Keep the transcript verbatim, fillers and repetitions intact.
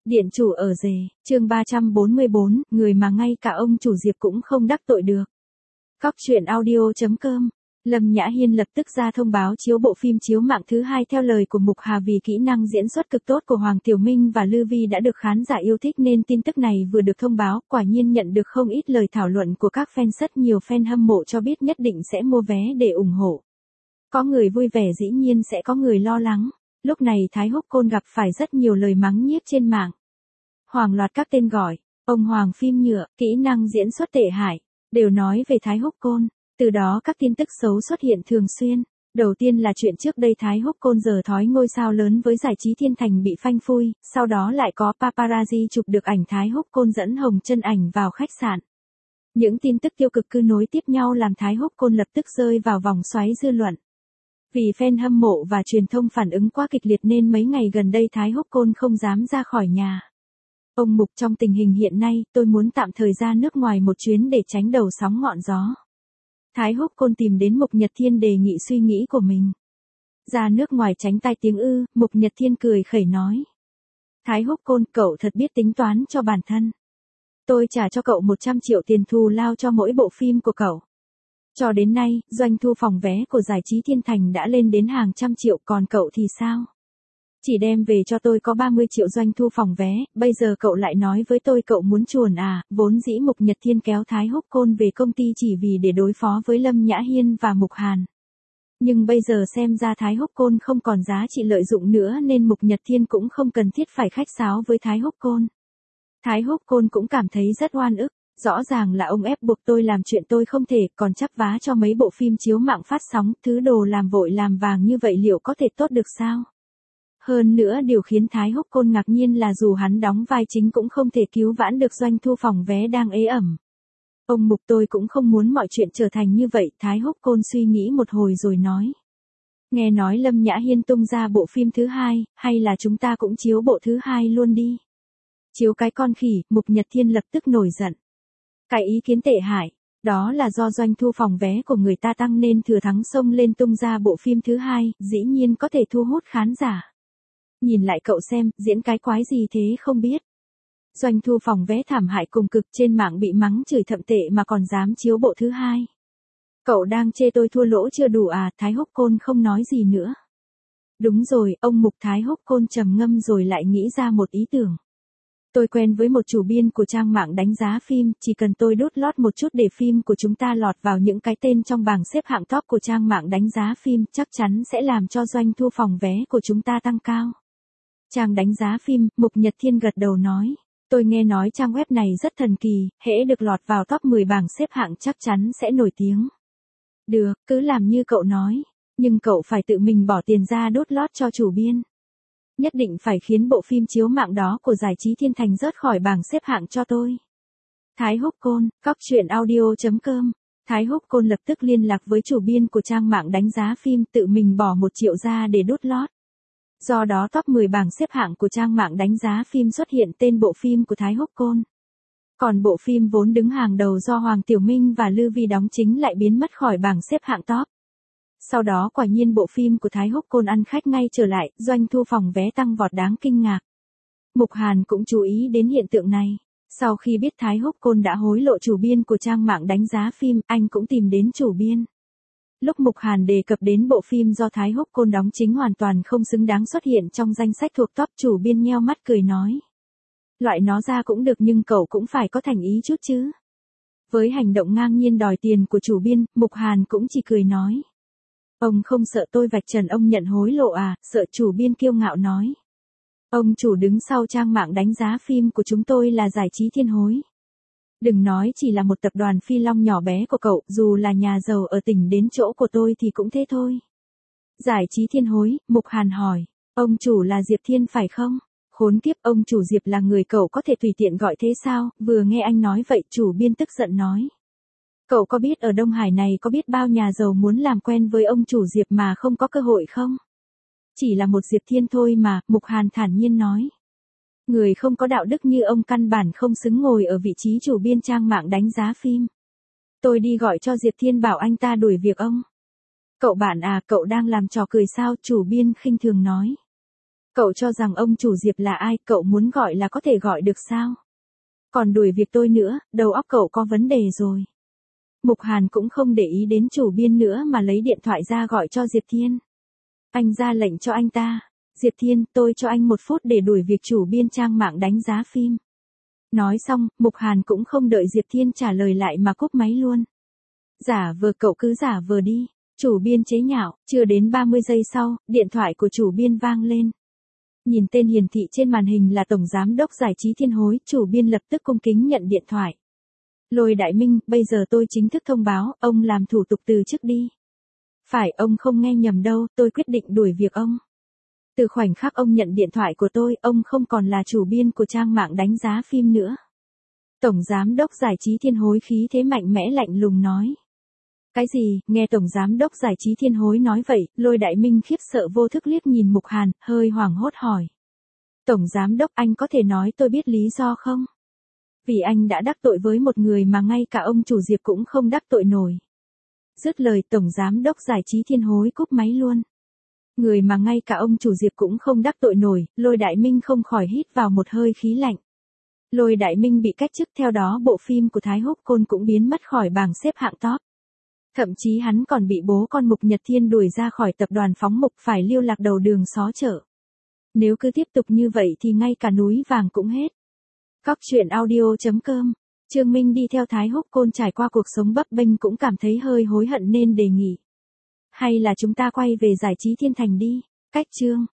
Điện chủ ở rể, chương ba trăm bốn mươi bốn, người mà ngay cả ông chủ Diệp cũng không đắc tội được. Cóc truyện audio chấm com. Lâm Nhã Hiên lập tức ra thông báo chiếu bộ phim chiếu mạng thứ hai theo lời của Mục Hà vì kỹ năng diễn xuất cực tốt của Hoàng Tiểu Minh và Lư Vi đã được khán giả yêu thích nên tin tức này vừa được thông báo, quả nhiên nhận được không ít lời thảo luận của các fan, rất nhiều fan hâm mộ cho biết nhất định sẽ mua vé để ủng hộ. Có người vui vẻ dĩ nhiên sẽ có người lo lắng. Lúc này Thái Húc Côn gặp phải rất nhiều lời mắng nhiếc trên mạng. Hoàng loạt các tên gọi, ông Hoàng phim nhựa, kỹ năng diễn xuất tệ hại, đều nói về Thái Húc Côn. Từ đó các tin tức xấu xuất hiện thường xuyên. Đầu tiên là chuyện trước đây Thái Húc Côn giở thói ngôi sao lớn với giải trí thiên thành bị phanh phui, sau đó lại có paparazzi chụp được ảnh Thái Húc Côn dẫn Hồng Chân Ảnh vào khách sạn. Những tin tức tiêu cực cứ nối tiếp nhau làm Thái Húc Côn lập tức rơi vào vòng xoáy dư luận. Vì fan hâm mộ và truyền thông phản ứng quá kịch liệt nên mấy ngày gần đây Thái Húc Côn không dám ra khỏi nhà. Ông Mục, trong tình hình hiện nay, tôi muốn tạm thời ra nước ngoài một chuyến để tránh đầu sóng ngọn gió. Thái Húc Côn tìm đến Mục Nhật Thiên đề nghị suy nghĩ của mình. Ra nước ngoài tránh tai tiếng ư, Mục Nhật Thiên cười khẩy nói. Thái Húc Côn, cậu thật biết tính toán cho bản thân. Tôi trả cho cậu một trăm triệu tiền thù lao cho mỗi bộ phim của cậu. Cho đến nay, doanh thu phòng vé của giải trí thiên thành đã lên đến hàng trăm triệu, còn cậu thì sao? Chỉ đem về cho tôi có ba mươi triệu doanh thu phòng vé, bây giờ cậu lại nói với tôi cậu muốn chuồn à, vốn dĩ Mục Nhật Thiên kéo Thái Húc Côn về công ty chỉ vì để đối phó với Lâm Nhã Hiên và Mục Hàn. Nhưng bây giờ xem ra Thái Húc Côn không còn giá trị lợi dụng nữa nên Mục Nhật Thiên cũng không cần thiết phải khách sáo với Thái Húc Côn. Thái Húc Côn cũng cảm thấy rất oan ức. Rõ ràng là ông ép buộc tôi làm chuyện tôi không thể, còn chắp vá cho mấy bộ phim chiếu mạng phát sóng, thứ đồ làm vội làm vàng như vậy liệu có thể tốt được sao? Hơn nữa điều khiến Thái Húc Côn ngạc nhiên là dù hắn đóng vai chính cũng không thể cứu vãn được doanh thu phòng vé đang ế ẩm. Ông Mục, tôi cũng không muốn mọi chuyện trở thành như vậy, Thái Húc Côn suy nghĩ một hồi rồi nói. Nghe nói Lâm Nhã Hiên tung ra bộ phim thứ hai, hay là chúng ta cũng chiếu bộ thứ hai luôn đi? Chiếu cái con khỉ, Mục Nhật Thiên lập tức nổi giận. Cái ý kiến tệ hại, đó là do doanh thu phòng vé của người ta tăng nên thừa thắng xông lên tung ra bộ phim thứ hai, dĩ nhiên có thể thu hút khán giả. Nhìn lại cậu xem, diễn cái quái gì thế không biết. Doanh thu phòng vé thảm hại cùng cực, trên mạng bị mắng chửi thậm tệ mà còn dám chiếu bộ thứ hai. Cậu đang chê tôi thua lỗ chưa đủ à? Thái Húc Côn không nói gì nữa. Đúng rồi, ông Mục. Thái Húc Côn trầm ngâm rồi lại nghĩ ra một ý tưởng. Tôi quen với một chủ biên của trang mạng đánh giá phim, chỉ cần tôi đút lót một chút để phim của chúng ta lọt vào những cái tên trong bảng xếp hạng top của trang mạng đánh giá phim, chắc chắn sẽ làm cho doanh thu phòng vé của chúng ta tăng cao. Trang đánh giá phim, Mục Nhật Thiên gật đầu nói. Tôi nghe nói trang web này rất thần kỳ, hễ được lọt vào top mười bảng xếp hạng chắc chắn sẽ nổi tiếng. Được, cứ làm như cậu nói, nhưng cậu phải tự mình bỏ tiền ra đút lót cho chủ biên. Nhất định phải khiến bộ phim chiếu mạng đó của giải trí thiên thành rớt khỏi bảng xếp hạng cho tôi. Thái Húc Côn, cóc truyện audio chấm com. Thái Húc Côn lập tức liên lạc với chủ biên của trang mạng đánh giá phim, tự mình bỏ một triệu ra để đút lót. Do đó top mười bảng xếp hạng của trang mạng đánh giá phim xuất hiện tên bộ phim của Thái Húc Côn. Còn bộ phim vốn đứng hàng đầu do Hoàng Tiểu Minh và Lư Vi đóng chính lại biến mất khỏi bảng xếp hạng top. Sau đó quả nhiên bộ phim của Thái Húc Côn ăn khách ngay trở lại, doanh thu phòng vé tăng vọt đáng kinh ngạc. Mục Hàn cũng chú ý đến hiện tượng này. Sau khi biết Thái Húc Côn đã hối lộ chủ biên của trang mạng đánh giá phim, anh cũng tìm đến chủ biên. Lúc Mục Hàn đề cập đến bộ phim do Thái Húc Côn đóng chính hoàn toàn không xứng đáng xuất hiện trong danh sách thuộc top, chủ biên nheo mắt cười nói. Loại nó ra cũng được nhưng cậu cũng phải có thành ý chút chứ. Với hành động ngang nhiên đòi tiền của chủ biên, Mục Hàn cũng chỉ cười nói. Ông không sợ tôi vạch trần ông nhận hối lộ à? Sợ, chủ biên kiêu ngạo nói. Ông chủ đứng sau trang mạng đánh giá phim của chúng tôi là giải trí thiên hối. Đừng nói chỉ là một tập đoàn phi long nhỏ bé của cậu, dù là nhà giàu ở tỉnh đến chỗ của tôi thì cũng thế thôi. Giải trí thiên hối, Mục Hàn hỏi. Ông chủ là Diệp Thiên phải không? Khốn kiếp, ông chủ Diệp là người cậu có thể tùy tiện gọi thế sao? Vừa nghe anh nói vậy, chủ biên tức giận nói. Cậu có biết ở Đông Hải này có biết bao nhà giàu muốn làm quen với ông chủ Diệp mà không có cơ hội không? Chỉ là một Diệp Thiên thôi mà, Mục Hàn thản nhiên nói. Người không có đạo đức như ông căn bản không xứng ngồi ở vị trí chủ biên trang mạng đánh giá phim. Tôi đi gọi cho Diệp Thiên bảo anh ta đuổi việc ông. Cậu bạn à, cậu đang làm trò cười sao? Chủ biên khinh thường nói. Cậu cho rằng ông chủ Diệp là ai, cậu muốn gọi là có thể gọi được sao? Còn đuổi việc tôi nữa, đầu óc cậu có vấn đề rồi. Mục Hàn cũng không để ý đến chủ biên nữa mà lấy điện thoại ra gọi cho Diệp Thiên. Anh ra lệnh cho anh ta. Diệp Thiên, tôi cho anh một phút để đuổi việc chủ biên trang mạng đánh giá phim. Nói xong, Mục Hàn cũng không đợi Diệp Thiên trả lời lại mà cúp máy luôn. Giả vờ, cậu cứ giả vờ đi. Chủ biên chế nhạo, chưa đến ba mươi giây sau, điện thoại của chủ biên vang lên. Nhìn tên hiển thị trên màn hình là Tổng Giám đốc Giải trí Thiên Hối, chủ biên lập tức cung kính nhận điện thoại. Lôi Đại Minh, bây giờ tôi chính thức thông báo, ông làm thủ tục từ chức đi. Phải, ông không nghe nhầm đâu, tôi quyết định đuổi việc ông. Từ khoảnh khắc ông nhận điện thoại của tôi, ông không còn là chủ biên của trang mạng đánh giá phim nữa. Tổng Giám đốc Giải trí Thiên Hối khí thế mạnh mẽ lạnh lùng nói. Cái gì? Nghe Tổng Giám đốc Giải trí Thiên Hối nói vậy, Lôi Đại Minh khiếp sợ vô thức liếc nhìn Mục Hàn, hơi hoảng hốt hỏi. Tổng Giám đốc, anh có thể nói tôi biết lý do không? Vì anh đã đắc tội với một người mà ngay cả ông chủ Diệp cũng không đắc tội nổi. Dứt lời, Tổng Giám đốc Giải trí Thiên Hối cúp máy luôn. Người mà ngay cả ông chủ Diệp cũng không đắc tội nổi, Lôi Đại Minh không khỏi hít vào một hơi khí lạnh. Lôi Đại Minh bị cách chức, theo đó bộ phim của Thái Húc Côn cũng biến mất khỏi bảng xếp hạng top. Thậm chí hắn còn bị bố con Mục Nhật Thiên đuổi ra khỏi tập đoàn Phóng Mục, phải lưu lạc đầu đường xó chợ. Nếu cứ tiếp tục như vậy thì ngay cả núi vàng cũng hết. Cóc truyện audio chấm com. Trương Minh đi theo Thái Húc Côn trải qua cuộc sống bấp bênh cũng cảm thấy hơi hối hận nên đề nghị. Hay là chúng ta quay về Giải trí Thiên Thành đi. Cách chương.